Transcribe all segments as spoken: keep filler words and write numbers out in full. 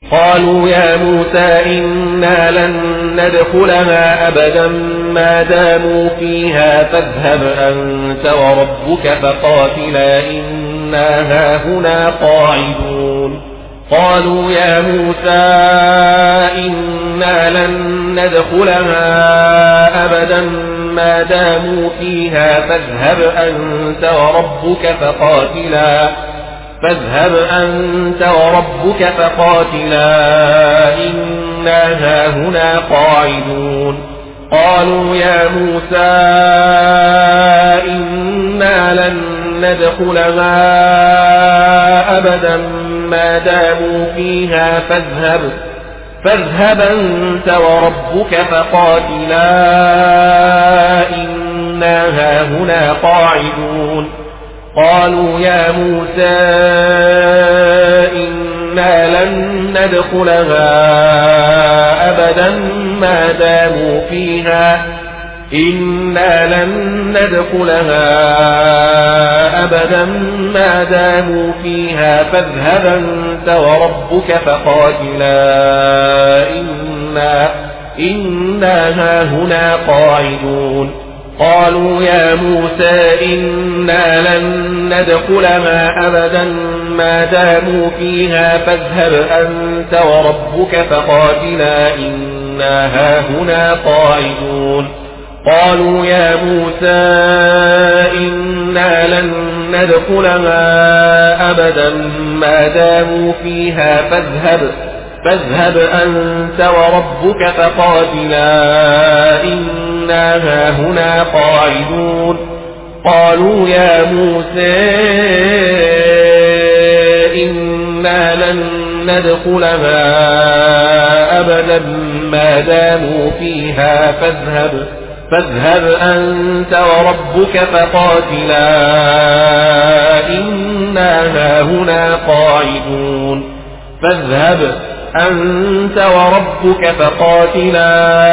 قالوا يا موسى إنا لن ندخلها أبدا ما داموا فيها فاذهب أنت وربك فقاتلا إنا هاهنا قاعدون قالوا يا موسى إنا لن ندخلها أبدا ما داموا فيها فاذهب أنت وربك فقاتلا فاذهب أنت وربك فقاتلا إنا هاهنا قاعدون قالوا يا موسى إنا لن ندخلها أبدا ما داموا فيها فاذهب فاذهب أنت وربك فقاتلا إنا هاهنا قاعدون قالوا يا موسى إنا لن ندخلها أبدا ما داموا فيها إنا لن ندخلها أبدا ما داموا فيها فاذهب أنت وربك فقاتلا إنا إنا هاهنا قاعدون قالوا يا موسى إنا لن ندخلها أبدا ما داموا فيها فاذهب أنت وربك فقاتلا إنا هاهنا قاعدون قالوا يا موسى إنا لن ندخلها أبدا ما داموا فيها فاذهب فاذهب أنت وربك فقاتلا إنا هاهنا قاعدون قالوا يا موسى إنا لن ندخلها أبدا ما داموا فيها فاذهب فاذهب أنت وربك فقاتلا إنا هاهنا قاعدون فاذهب أنت وربك فقاتلا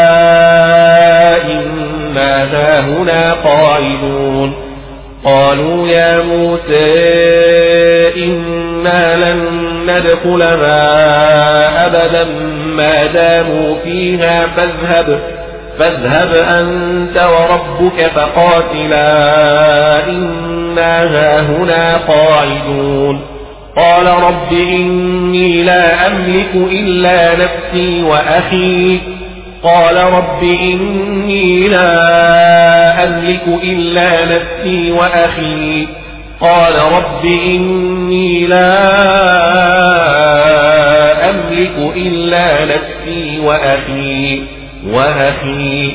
إنا هاهنا قاعدون قالوا يا موسى إنا لن ندخلها أبدا ما داموا فيها فاذهب فاذهب أنت وربك فقاتلا إنا هاهنا قاعدون قال رب إني لا أملك إلا نفسي وأخي قال رب إني لا أملك إلا نفسي وأخي قال رب إني لا أملك إلا نفسي وأخي وأخي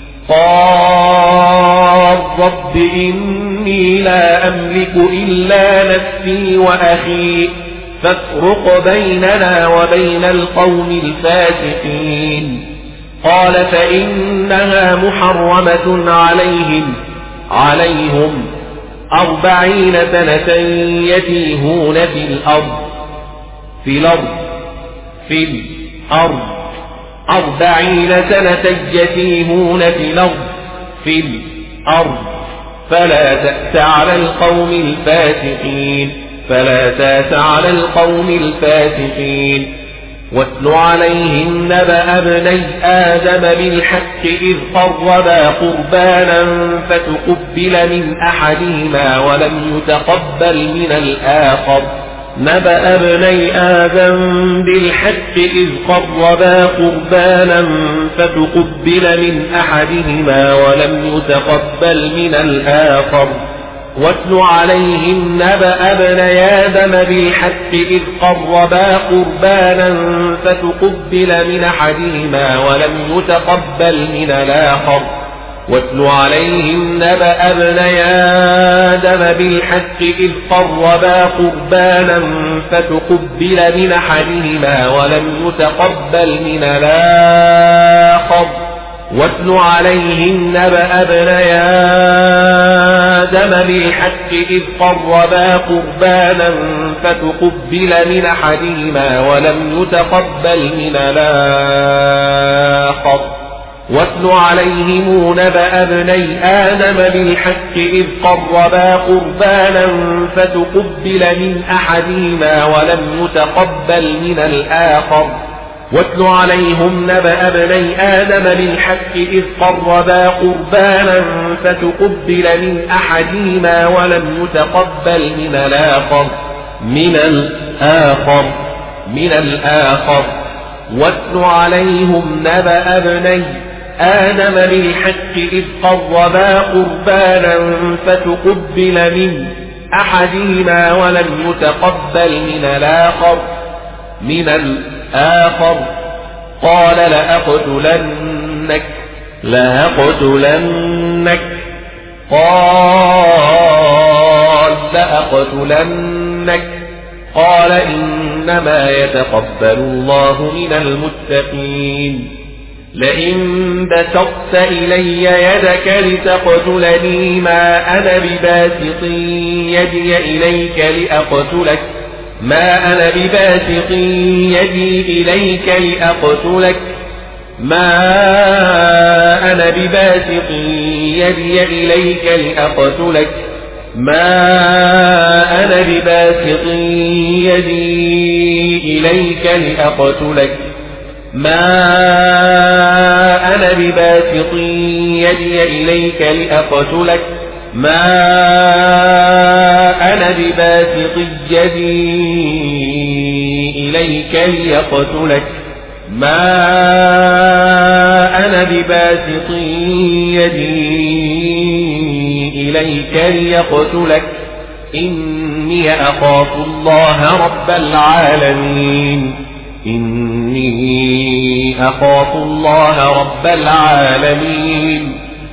قال رب إني لا أملك إلا نفسي وأخي فافرق بيننا وبين القوم الفاسقين قال فإنها محرمة عليهم عليهم أربعين سنة يتيهون في الأرض في الأرض في الأرض أربعين سنة يتيهون في الأرض في الأرض فلا تأس على القوم الفاسقين فلا تأس على القوم الفاسقين واتل عليهم نبأ ابني آدم بالحق إذ قربا قربانا فتقبل من أحدهما ولم يتقبل من الآخر نبأ ابني آدم بالحق إذ قربا قربانا فتقبل من أحدهما ولم يتقبل من الآخر واتل عليهم نبأ ابني آدم بالحق إذ قربا قربانا فتقبل من أحدهما ولم يتقبل من الآخر واتل عليهم نبأ ابني آدم بالحق إذ قربا قربانا فتقبل من أحدهما ولم يتقبل من الآخر واتل عليهم نبأ ابني آدم بالحق إذ قربا قربانا فتقبل من أحدهما ولم يتقبل من الآخر واتل عليهم نبأ ابني آدم بالحق إذ قربا قربانا فتقبل من أحدهما ولم يتقبل من الآخر واتل عليهم نبأ ابني آدم بالحق إذ قربا قربانا فتقبل من أحدهما ولم يتقبل من الآخر من الآخر من الآخر واتل عليهم نبأ ابني آدم بالحق إذ قربا قربانا فتقبل من أحدهما ولم يتقبل من الآخر من الآخر قال لأقتلنك لأقتلنك قال لأقتلنك قال إنما يتقبل الله من المتقين لئن بسطت إلي يدك لتقتلني ما أنا بباسط يدي إليك لأقتلك ما أنا بباسط يدي إليك لأقتلك ما أنا بباسط يدي إليك لأقتلك ما أنا بباسط يدي إليك لأقتلك ما أنا بباسط يدي إليك لأقتلك ما أنا بباسط يدي إليك لأقتلك ما أنا بباسط يدي إليك ليقتلك إني أخاف الله رب العالمين إني أخاف الله رب العالمين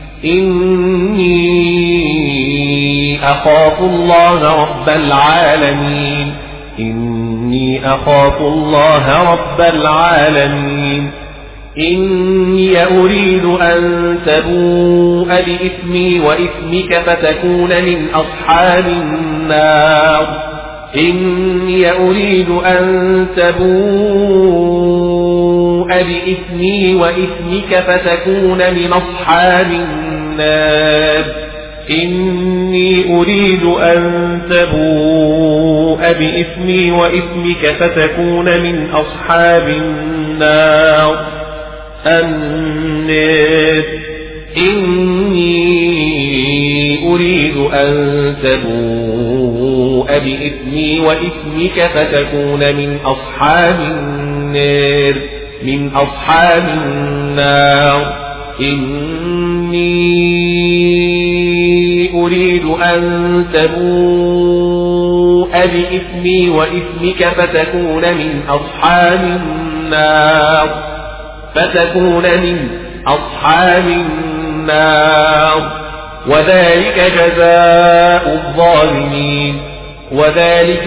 إني أخاف الله رب العالمين إني أخاف الله رب العالمين إني أريد أن تبوء بإثمي وإثمك فتكون من أصحاب النار إني أريد أن تبوء بإثمي وإثمك فتكون من أصحاب النار إني أريد أن تبوء بإثمي وإثمك فتكون من أصحاب النار النار إني أريد أن تبوء بإثمي وإثمك فتكون من أصحاب النار من أصحاب النار إني أريد أن تبوء بإثمي وإثمك فتكون من أصحاب النار فتكون من أصحاب النار وذلك جزاء الظالمين وذلك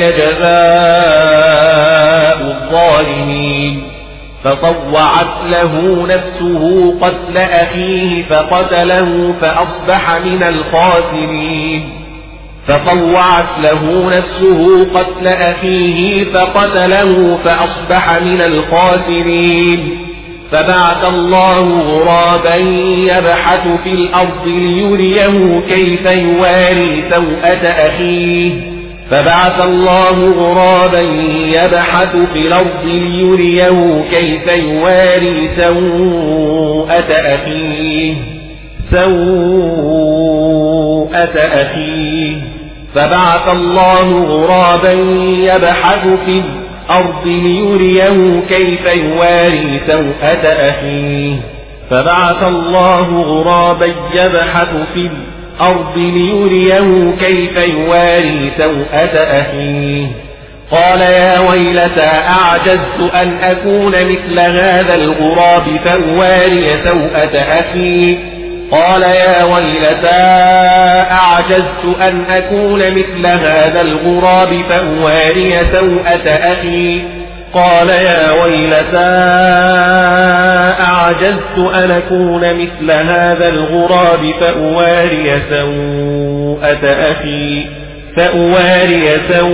جزاء الظالمين فطوعت له نفسه قتل أخيه فقتله فأصبح من الخاسرين فطوعت له نفسه قتل أخيه فقتله فأصبح من الخاسرين فبعث الله غرابا يبحث في الأرض ليريه كيف يواري سوءة أخيه فبعث الله غرابا يبحث في الأرض ليريه كيف يواري سوءة أخيه سوءة أخيه فبعث الله غرابا يبحث في الأرض ليريه كيف يواري سوءة أخيه فبعث الله غرابا يبحث في الأرض ليريه كيف يواري سوءة أخيه قال يا ويلتى أعجزت أن أكون مثل هذا الغراب فأواري سوءة أخي قال يا ويلتى أعجزت أن أكون مثل هذا الغراب فأواري سوءة أخي قال يا ويلتى أعجزت أن أكون مثل هذا الغراب فأواري سوءة أخي فأواري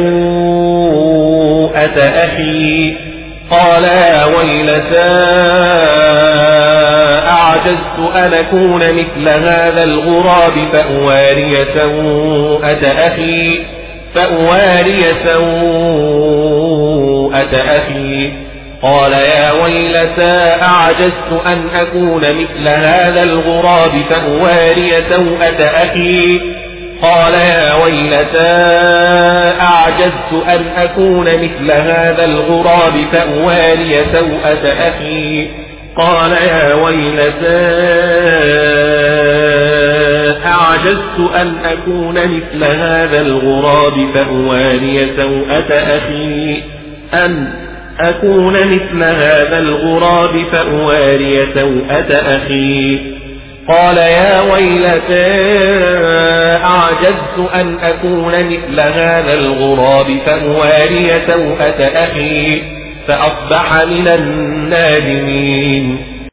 سوءة أخي قال يا ويلتى أعجزت أن أكون مثل هذا الغراب فأواري سوءة أخي فأواري سوءة أخي قال يا ويلتى أعجزت أن أكون مثل هذا الغراب فأواري سوءة أخي قال يا ويلتى أعجزت أن أكون مثل هذا الغراب فأواري سوءة أخي قال يا ويلتى أعجزت أن أكون مثل هذا الغراب فأواري سوءة أخي أن أكون مثل هذا الغراب فأواري سوءة أخي قال يا ويلتى أعجزت أن أكون مثل هذا الغراب فأواري سوءة أخي فأصبح من النادمين.